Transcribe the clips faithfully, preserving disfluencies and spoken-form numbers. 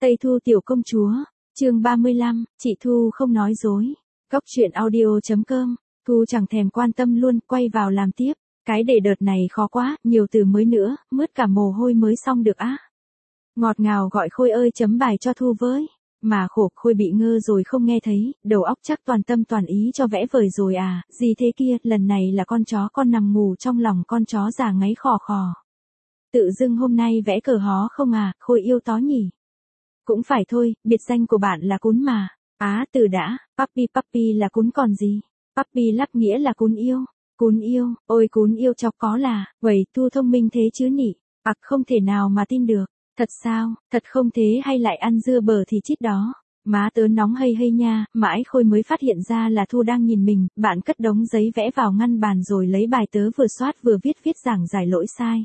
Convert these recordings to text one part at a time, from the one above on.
Tây Thu tiểu công chúa, chương ba mươi lăm, chị Thu không nói dối. Góc chuyện audio.com, Thu chẳng thèm quan tâm luôn, quay vào làm tiếp. Cái đề đợt này khó quá, nhiều từ mới nữa, mướt cả mồ hôi mới xong được á. Ngọt ngào gọi Khôi ơi chấm bài cho Thu với. Mà khổ, Khôi bị ngơ rồi không nghe thấy, đầu óc chắc toàn tâm toàn ý cho vẽ vời rồi à, gì thế kia, lần này là con chó con nằm ngủ trong lòng con chó già ngáy khò khò. Tự dưng hôm nay vẽ cờ hó không à, Khôi yêu tó nhỉ. Cũng phải thôi, biệt danh của bạn là cún mà. Á từ đã, puppy puppy là cún còn gì. Puppy lắp nghĩa là cún yêu. Cún yêu, ôi cún yêu chọc có là, vậy Thu thông minh thế chứ nhỉ. Ặc không thể nào mà tin được. Thật sao, thật không thế hay lại ăn dưa bờ thì chít đó. Má tớ nóng hây hây nha, mãi Khôi mới phát hiện ra là Thu đang nhìn mình, bạn cất đống giấy vẽ vào ngăn bàn rồi lấy bài tớ vừa soát vừa viết viết giảng giải lỗi sai.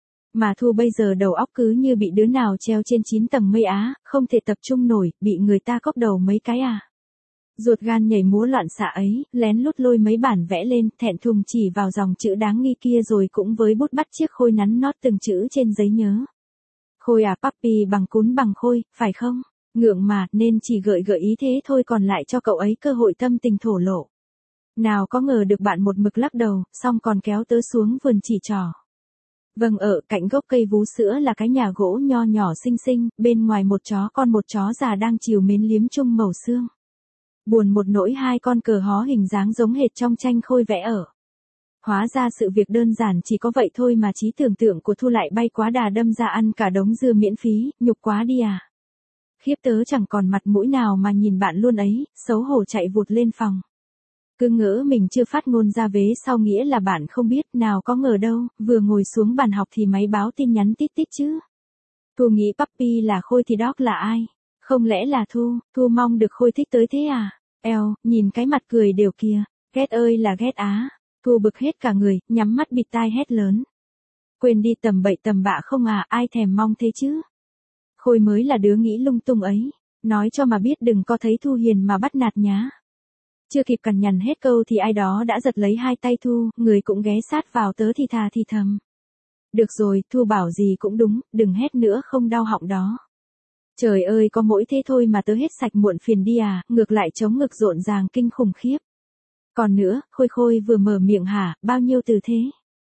Mà Thu bây giờ đầu óc cứ như bị đứa nào treo trên chín tầng mây á, không thể tập trung nổi, bị người ta cốc đầu mấy cái à. Ruột gan nhảy múa loạn xạ ấy, lén lút lôi mấy bản vẽ lên, thẹn thùng chỉ vào dòng chữ đáng nghi kia rồi cũng với bút bắt chiếc Khôi nắn nót từng chữ trên giấy nhớ. Khôi à puppy bằng cún bằng Khôi, phải không? Ngượng mà, nên chỉ gợi gợi ý thế thôi còn lại cho cậu ấy cơ hội tâm tình thổ lộ. Nào có ngờ được bạn một mực lắc đầu, xong còn kéo tớ xuống vườn chỉ trỏ. Vâng ở cạnh gốc cây vú sữa là cái nhà gỗ nho nhỏ xinh xinh, bên ngoài một chó con một chó già đang chiều mến liếm chung mẩu xương. Buồn một nỗi hai con cờ hó hình dáng giống hệt trong tranh Khôi vẽ ở. Hóa ra sự việc đơn giản chỉ có vậy thôi mà trí tưởng tượng của Thu lại bay quá đà đâm ra ăn cả đống dưa miễn phí, nhục quá đi à. Khiếp tớ chẳng còn mặt mũi nào mà nhìn bạn luôn ấy, xấu hổ chạy vụt lên phòng. Cứ ngỡ mình chưa phát ngôn ra vế sau nghĩa là bạn không biết, nào có ngờ đâu, vừa ngồi xuống bàn học thì máy báo tin nhắn tít tít chứ. Thu nghĩ puppy là Khôi thì dog là ai? Không lẽ là Thu, Thu mong được Khôi thích tới thế à? Eo, nhìn cái mặt cười đều kia, ghét ơi là ghét á. Thu bực hết cả người, nhắm mắt bịt tai hét lớn. Quên đi tầm bậy tầm bạ không à, ai thèm mong thế chứ? Khôi mới là đứa nghĩ lung tung ấy, nói cho mà biết đừng có thấy Thu hiền mà bắt nạt nhá. Chưa kịp cằn nhằn hết câu thì ai đó đã giật lấy hai tay Thu, người cũng ghé sát vào tớ thì thà thì thầm. Được rồi, Thu bảo gì cũng đúng, đừng hét nữa không đau họng đó. Trời ơi có mỗi thế thôi mà tớ hết sạch muộn phiền đi à, ngược lại chống ngực rộn ràng kinh khủng khiếp. Còn nữa, Khôi Khôi vừa mở miệng hả, bao nhiêu từ thế?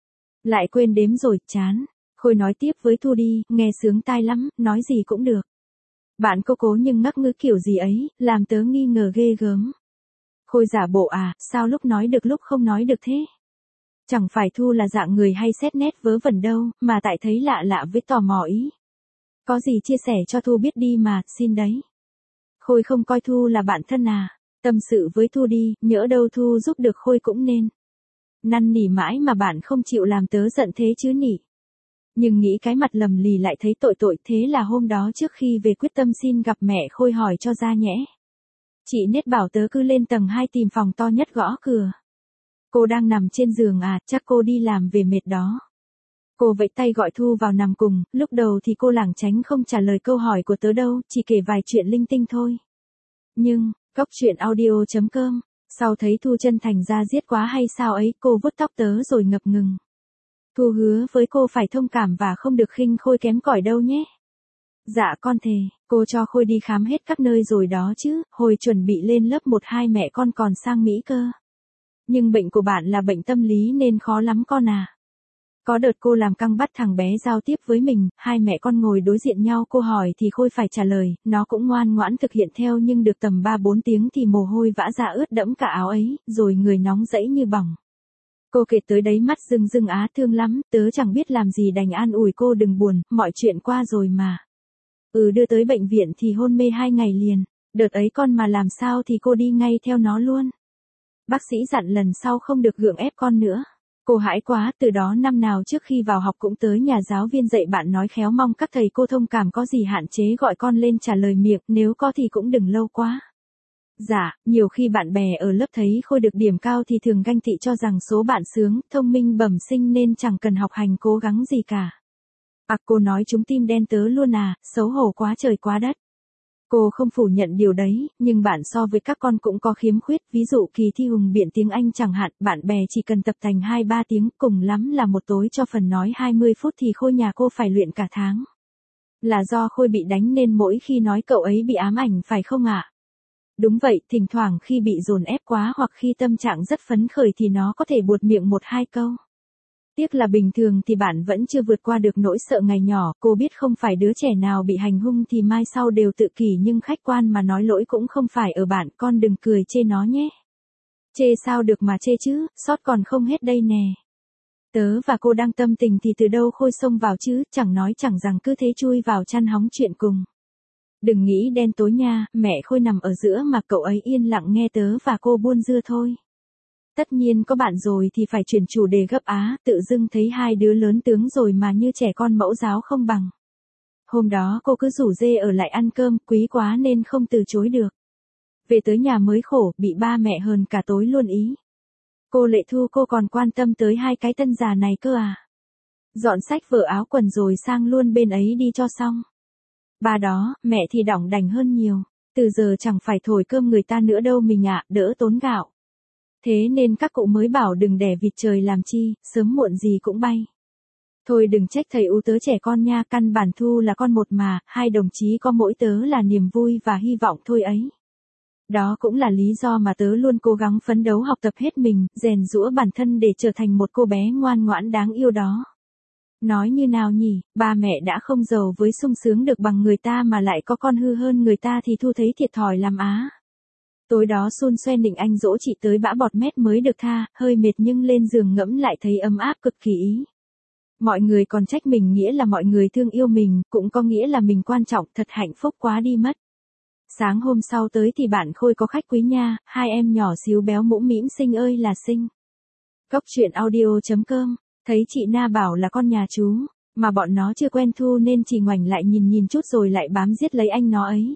Lại quên đếm rồi, chán. Khôi nói tiếp với Thu đi, nghe sướng tai lắm, nói gì cũng được. Bạn cô cố nhưng ngắc ngứ kiểu gì ấy, làm tớ nghi ngờ ghê gớm. Khôi giả bộ à, sao lúc nói được lúc không nói được thế? Chẳng phải Thu là dạng người hay xét nét vớ vẩn đâu, mà tại thấy lạ lạ với tò mò ý. Có gì chia sẻ cho Thu biết đi mà, xin đấy. Khôi không coi Thu là bạn thân à, tâm sự với Thu đi, nhỡ đâu Thu giúp được Khôi cũng nên. Năn nỉ mãi mà bạn không chịu làm tớ giận thế chứ nhỉ. Nhưng nghĩ cái mặt lầm lì lại thấy tội tội, thế là hôm đó trước khi về quyết tâm xin gặp mẹ Khôi hỏi cho ra nhẽ. Chị Nết bảo tớ cứ lên tầng hai tìm phòng to nhất gõ cửa. Cô đang nằm trên giường à, chắc cô đi làm về mệt đó. Cô vẫy tay gọi Thu vào nằm cùng, lúc đầu thì cô lảng tránh không trả lời câu hỏi của tớ đâu, chỉ kể vài chuyện linh tinh thôi. Nhưng, góc chuyện audio.com, sau thấy Thu chân thành ra giết quá hay sao ấy, cô vuốt tóc tớ rồi ngập ngừng. Thu hứa với cô phải thông cảm và không được khinh Khôi kém cỏi đâu nhé. Dạ con thề, cô cho Khôi đi khám hết các nơi rồi đó chứ, hồi chuẩn bị lên lớp một hai mẹ con còn sang Mỹ cơ. Nhưng bệnh của bạn là bệnh tâm lý nên khó lắm con à. Có đợt cô làm căng bắt thằng bé giao tiếp với mình, hai mẹ con ngồi đối diện nhau cô hỏi thì Khôi phải trả lời, nó cũng ngoan ngoãn thực hiện theo nhưng được tầm ba bốn tiếng thì mồ hôi vã ra ướt đẫm cả áo ấy, rồi người nóng rẫy như bỏng. Cô kể tới đấy mắt rưng rưng á thương lắm, tớ chẳng biết làm gì đành an ủi cô đừng buồn, mọi chuyện qua rồi mà. Ừ đưa tới bệnh viện thì hôn mê hai ngày liền, đợt ấy con mà làm sao thì cô đi ngay theo nó luôn. Bác sĩ dặn lần sau không được gượng ép con nữa. Cô hãi quá, từ đó năm nào trước khi vào học cũng tới nhà giáo viên dạy bạn nói khéo mong các thầy cô thông cảm có gì hạn chế gọi con lên trả lời miệng, nếu có thì cũng đừng lâu quá. Dạ, nhiều khi bạn bè ở lớp thấy Khôi được điểm cao thì thường ganh tị cho rằng số bạn sướng, thông minh bẩm sinh nên chẳng cần học hành cố gắng gì cả. À cô nói chúng tim đen tớ luôn à, xấu hổ quá trời quá đất. Cô không phủ nhận điều đấy, nhưng bạn so với các con cũng có khiếm khuyết, ví dụ kỳ thi hùng biện tiếng Anh chẳng hạn, bạn bè chỉ cần tập thành hai ba tiếng, cùng lắm là một tối cho phần nói hai mươi phút thì Khôi nhà cô phải luyện cả tháng. Là do Khôi bị đánh nên mỗi khi nói cậu ấy bị ám ảnh phải không ạ? Đúng vậy, thỉnh thoảng khi bị dồn ép quá hoặc khi tâm trạng rất phấn khởi thì nó có thể buột miệng một hai câu. Tiếc là bình thường thì bạn vẫn chưa vượt qua được nỗi sợ ngày nhỏ, cô biết không phải đứa trẻ nào bị hành hung thì mai sau đều tự kỷ nhưng khách quan mà nói lỗi cũng không phải ở bạn, con đừng cười chê nó nhé. Chê sao được mà chê chứ, sót còn không hết đây nè. Tớ và cô đang tâm tình thì từ đâu Khôi xông vào chứ, chẳng nói chẳng rằng cứ thế chui vào chăn hóng chuyện cùng. Đừng nghĩ đen tối nha, mẹ Khôi nằm ở giữa mà cậu ấy yên lặng nghe tớ và cô buôn dưa thôi. Tất nhiên có bạn rồi thì phải chuyển chủ đề gấp á, tự dưng thấy hai đứa lớn tướng rồi mà như trẻ con mẫu giáo không bằng. Hôm đó cô cứ rủ dê ở lại ăn cơm, quý quá nên không từ chối được. Về tới nhà mới khổ, bị ba mẹ hờn cả tối luôn ý. Cô Lệ Thu cô còn quan tâm tới hai cái tân già này cơ à. Dọn sách vở áo quần rồi sang luôn bên ấy đi cho xong. Ba đó, mẹ thì đỏng đành hơn nhiều. Từ giờ chẳng phải thổi cơm người ta nữa đâu mình ạ, đỡ tốn gạo. Thế nên các cụ mới bảo đừng đẻ vịt trời làm chi, sớm muộn gì cũng bay. Thôi đừng trách thầy U tớ trẻ con nha, căn bản Thu là con một mà, hai đồng chí có mỗi tớ là niềm vui và hy vọng thôi ấy. Đó cũng là lý do mà tớ luôn cố gắng phấn đấu học tập hết mình, rèn giũa bản thân để trở thành một cô bé ngoan ngoãn đáng yêu đó. Nói như nào nhỉ, ba mẹ đã không giàu với sung sướng được bằng người ta mà lại có con hư hơn người ta thì Thu thấy thiệt thòi làm á. Tối đó xun xoen định anh dỗ chị tới bã bọt mét mới được tha, hơi mệt nhưng lên giường ngẫm lại thấy ấm áp cực kỳ ý. Mọi người còn trách mình nghĩa là mọi người thương yêu mình, cũng có nghĩa là mình quan trọng, thật hạnh phúc quá đi mất. Sáng hôm sau tới thì bạn Khôi có khách quý nha, hai em nhỏ xíu béo mũm mĩm xinh ơi là xinh. Cốc truyện audio chấm com, thấy chị Na bảo là con nhà chú, mà bọn nó chưa quen Thu nên chỉ ngoảnh lại nhìn nhìn chút rồi lại bám giết lấy anh nó ấy.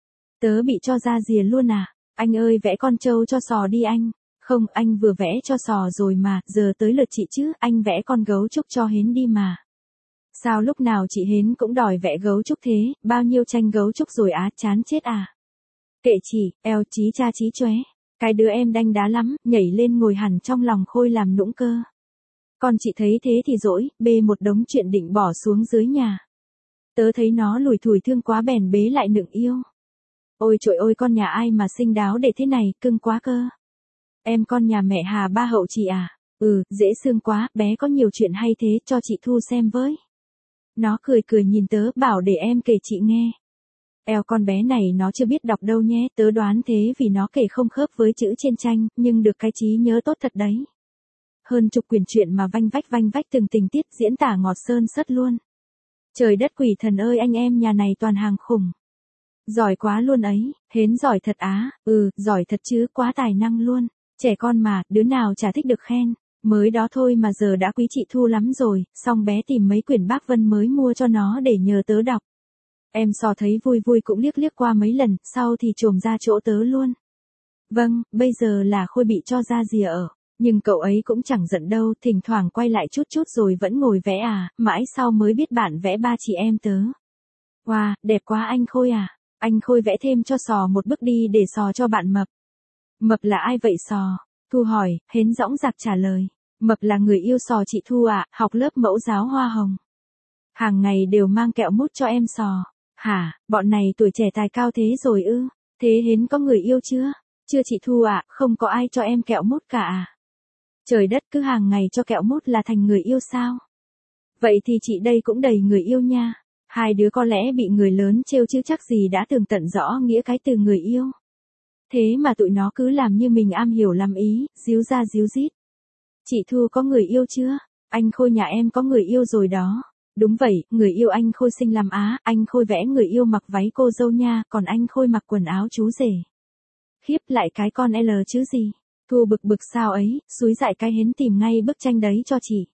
Tớ bị cho ra rìa luôn à, anh ơi vẽ con trâu cho sò đi anh. Không, anh vừa vẽ cho sò rồi mà, giờ tới lượt chị chứ, anh vẽ con gấu trúc cho Hến đi mà. Sao lúc nào chị Hến cũng đòi vẽ gấu trúc thế, bao nhiêu tranh gấu trúc rồi á, chán chết à. Kệ chị, eo chí cha chí chóe. Cái đứa em đanh đá lắm, nhảy lên ngồi hẳn trong lòng Khôi làm nũng cơ. Còn chị thấy thế thì dỗi, bê một đống chuyện định bỏ xuống dưới nhà. Tớ thấy nó lủi thủi thương quá bèn bế lại nựng yêu. Ôi trời ơi con nhà ai mà xinh đáo để thế này, cưng quá cơ. Em con nhà mẹ Hà Ba Hậu chị à? Ừ, dễ thương quá, bé có nhiều chuyện hay thế, cho chị Thu xem với. Nó cười cười nhìn tớ, bảo để em kể chị nghe. Eo con bé này nó chưa biết đọc đâu nhé, tớ đoán thế vì nó kể không khớp với chữ trên tranh, nhưng được cái trí nhớ tốt thật đấy. Hơn chục quyển truyện mà vanh vách vanh vách từng tình tiết diễn tả ngọt sơn sất luôn. Trời đất quỷ thần ơi anh em nhà này toàn hàng khủng. Giỏi quá luôn ấy, Hến giỏi thật á, ừ, giỏi thật chứ, quá tài năng luôn. Trẻ con mà, đứa nào chả thích được khen. Mới đó thôi mà giờ đã quý chị Thu lắm rồi, xong bé tìm mấy quyển bác Vân mới mua cho nó để nhờ tớ đọc. Em so thấy vui vui cũng liếc liếc qua mấy lần, sau thì trồm ra chỗ tớ luôn. Vâng, bây giờ là Khôi bị cho ra rìa ở. Nhưng cậu ấy cũng chẳng giận đâu, thỉnh thoảng quay lại chút chút rồi vẫn ngồi vẽ à, mãi sau mới biết bạn vẽ ba chị em tớ. Wow, đẹp quá anh Khôi à. Anh Khôi vẽ thêm cho sò một bức đi để sò cho bạn Mập. Mập là ai vậy sò? Thu hỏi, Hến dõng dạc trả lời. Mập là người yêu sò chị Thu ạ, à, học lớp mẫu giáo hoa hồng. Hàng ngày đều mang kẹo mút cho em sò. Hả, bọn này tuổi trẻ tài cao thế rồi ư? Thế Hến có người yêu chưa? Chưa chị Thu ạ, à, không có ai cho em kẹo mút cả à? Trời đất, cứ hàng ngày cho kẹo mút là thành người yêu sao? Vậy thì chị đây cũng đầy người yêu nha. Hai đứa có lẽ bị người lớn trêu chứ chắc gì đã tường tận rõ nghĩa cái từ người yêu. Thế mà tụi nó cứ làm như mình am hiểu làm ý, díu ra díu dít. Chị Thu có người yêu chưa? Anh Khôi nhà em có người yêu rồi đó. Đúng vậy, người yêu anh Khôi xinh lắm á, anh Khôi vẽ người yêu mặc váy cô dâu nha, còn anh Khôi mặc quần áo chú rể. Khiếp lại cái con L chứ gì. Thu bực bực sao ấy, xúi dại cái Hến tìm ngay bức tranh đấy cho chị.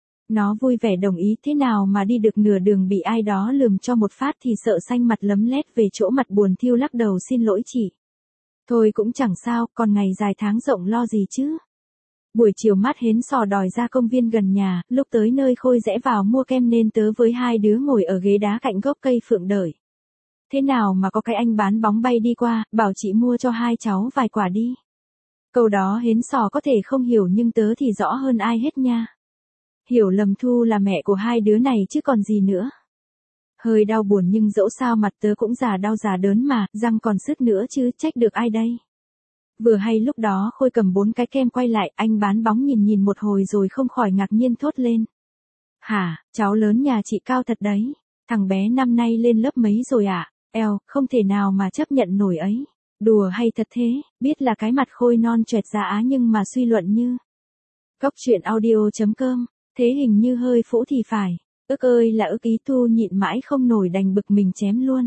Nó vui vẻ đồng ý, thế nào mà đi được nửa đường bị ai đó lườm cho một phát thì sợ xanh mặt lấm lét về chỗ mặt buồn thiêu lắc đầu xin lỗi chị. Thôi cũng chẳng sao, còn ngày dài tháng rộng lo gì chứ. Buổi chiều mát Hến sò đòi ra công viên gần nhà, lúc tới nơi Khôi rẽ vào mua kem nên tớ với hai đứa ngồi ở ghế đá cạnh gốc cây phượng đợi. Thế nào mà có cái anh bán bóng bay đi qua, bảo chị mua cho hai cháu vài quả đi. Câu đó Hến sò có thể không hiểu nhưng tớ thì rõ hơn ai hết nha. Hiểu lầm Thu là mẹ của hai đứa này chứ còn gì nữa. Hơi đau buồn nhưng dẫu sao mặt tớ cũng già đau già đớn mà, răng còn sứt nữa chứ, trách được ai đây. Vừa hay lúc đó Khôi cầm bốn cái kem quay lại, anh bán bóng nhìn nhìn một hồi rồi không khỏi ngạc nhiên thốt lên. Hả, cháu lớn nhà chị cao thật đấy. Thằng bé năm nay lên lớp mấy rồi ạ? À? Eo, không thể nào mà chấp nhận nổi ấy. Đùa hay thật thế, biết là cái mặt Khôi non choẹt ra á nhưng mà suy luận như. Cóc truyện audio chấm com, thế hình như hơi phũ thì phải. Ức ơi là ức ý Thu nhịn mãi không nổi đành bực mình chém luôn.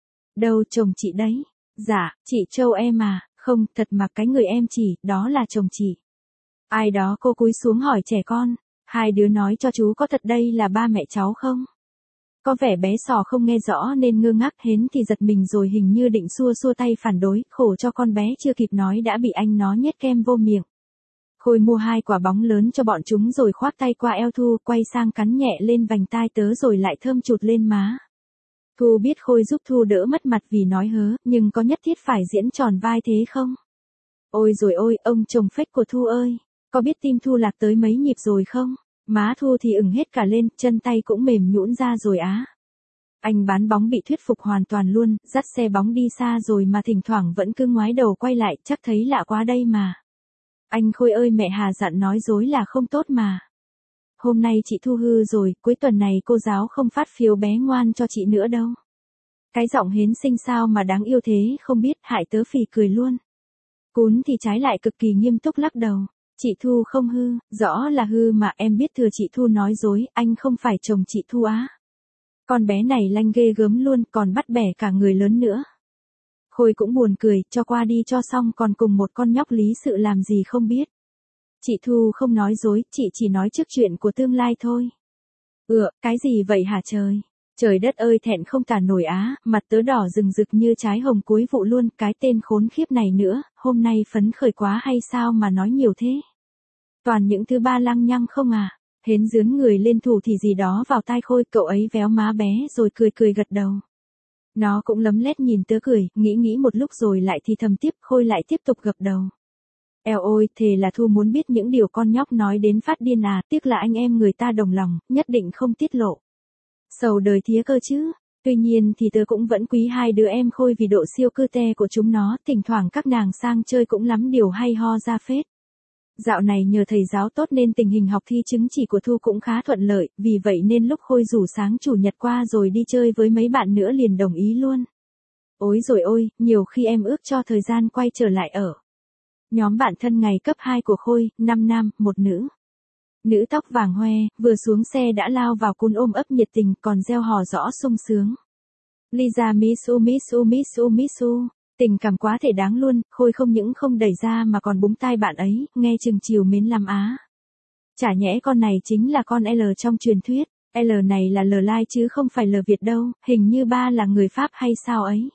Đâu chồng chị đấy. Dạ, chị Châu em à, không, thật mà cái người em chỉ, đó là chồng chị. Ai đó cô cúi xuống hỏi trẻ con. Hai đứa nói cho chú có thật đây là ba mẹ cháu không? Có vẻ bé sò không nghe rõ nên ngơ ngác, hến thì giật mình rồi hình như định xua xua tay phản đối, khổ cho con bé chưa kịp nói đã bị anh nó nhét kem vô miệng. Khôi mua hai quả bóng lớn cho bọn chúng rồi khoác tay qua eo Thu, quay sang cắn nhẹ lên vành tai tớ rồi lại thơm chụt lên má. Thu biết Khôi giúp Thu đỡ mất mặt vì nói hớ, nhưng có nhất thiết phải diễn tròn vai thế không? Ôi rồi ôi, ông chồng phách của Thu ơi, có biết tim Thu lạc tới mấy nhịp rồi không? Má Thu thì ửng hết cả lên, chân tay cũng mềm nhũn ra rồi á. Anh bán bóng bị thuyết phục hoàn toàn luôn, dắt xe bóng đi xa rồi mà thỉnh thoảng vẫn cứ ngoái đầu quay lại, chắc thấy lạ quá đây mà. Anh Khôi ơi, mẹ Hà dặn nói dối là không tốt mà. Hôm nay chị Thu hư rồi, cuối tuần này cô giáo không phát phiếu bé ngoan cho chị nữa đâu. Cái giọng hến xinh sao mà đáng yêu thế không biết, hại tớ phì cười luôn. Cún thì trái lại cực kỳ nghiêm túc lắc đầu. Chị Thu không hư, rõ là hư mà, em biết thừa chị Thu nói dối, anh không phải chồng chị Thu á. Con bé này lanh ghê gớm luôn, còn bắt bẻ cả người lớn nữa. Khôi cũng buồn cười, cho qua đi cho xong, còn cùng một con nhóc lý sự làm gì không biết. Chị Thu không nói dối, chị chỉ nói trước chuyện của tương lai thôi. Ừ, cái gì vậy hả trời? Trời đất ơi, thẹn không tả nổi á, mặt tớ đỏ rừng rực như trái hồng cuối vụ luôn, cái tên khốn khiếp này nữa, hôm nay phấn khởi quá hay sao mà nói nhiều thế? Toàn những thứ ba lăng nhăng không à? Hến dướn người lên thủ thì gì đó vào tai Khôi, cậu ấy véo má bé rồi cười cười gật đầu. Nó cũng lấm lét nhìn tớ cười, nghĩ nghĩ một lúc rồi lại thì thầm tiếp, Khôi lại tiếp tục gật đầu. Eo ôi, thề là Thu muốn biết những điều con nhóc nói đến phát điên à, tiếc là anh em người ta đồng lòng, nhất định không tiết lộ. Sầu đời thía cơ chứ. Tuy nhiên thì tớ cũng vẫn quý hai đứa em Khôi vì độ siêu cư te của chúng nó, thỉnh thoảng các nàng sang chơi cũng lắm điều hay ho ra phết. Dạo này nhờ thầy giáo tốt nên tình hình học thi chứng chỉ của Thu cũng khá thuận lợi, vì vậy nên lúc Khôi rủ sáng chủ nhật qua rồi đi chơi với mấy bạn nữa liền đồng ý luôn. Ôi rồi ôi, nhiều khi em ước cho thời gian quay trở lại ở. Nhóm bạn thân ngày cấp hai của Khôi, năm nam, một nữ. Nữ tóc vàng hoe, vừa xuống xe đã lao vào cún ôm ấp nhiệt tình còn reo hò rõ sung sướng. Lisa Misu Misu Misu Misu, tình cảm quá thể đáng luôn, Khôi không những không đẩy ra mà còn búng tai bạn ấy, nghe chừng chiều mến lắm á. Chả nhẽ con này chính là con L trong truyền thuyết, L này là L Lai chứ không phải L Việt đâu, hình như ba là người Pháp hay sao ấy.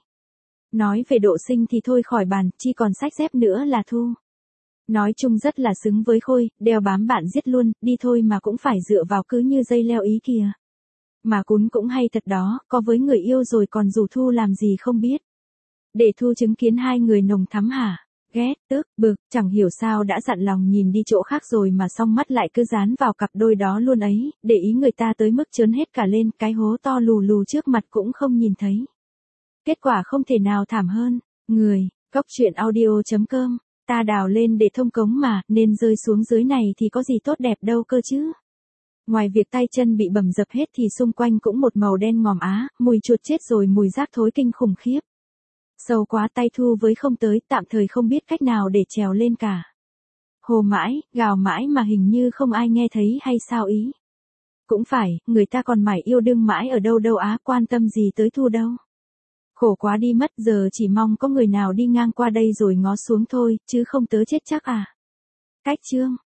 Nói về độ sinh thì thôi khỏi bàn, chi còn sách dép nữa là Thu. Nói chung rất là xứng với Khôi, đeo bám bạn giết luôn, đi thôi mà cũng phải dựa vào cứ như dây leo ý kìa. Mà cún cũng hay thật đó, có với người yêu rồi còn rủ Thu làm gì không biết. Để Thu chứng kiến hai người nồng thắm hả? Ghét, tức, bực, chẳng hiểu sao đã dặn lòng nhìn đi chỗ khác rồi mà song mắt lại cứ dán vào cặp đôi đó luôn ấy, để ý người ta tới mức trớn hết cả lên, cái hố to lù lù trước mặt cũng không nhìn thấy. Kết quả không thể nào thảm hơn. Người, cóc truyện audio chấm com, ta đào lên để thông cống mà, nên rơi xuống dưới này thì có gì tốt đẹp đâu cơ chứ. Ngoài việc tay chân bị bầm dập hết thì xung quanh cũng một màu đen ngòm á, mùi chuột chết rồi mùi rác thối kinh khủng khiếp. Sâu quá tay Thu với không tới, tạm thời không biết cách nào để trèo lên cả. Hồ mãi, gào mãi mà hình như không ai nghe thấy hay sao ý. Cũng phải, người ta còn mải yêu đương mãi ở đâu đâu á, quan tâm gì tới Thu đâu. Khổ quá đi mất, giờ chỉ mong có người nào đi ngang qua đây rồi ngó xuống thôi, chứ không tớ chết chắc à. Cách chương.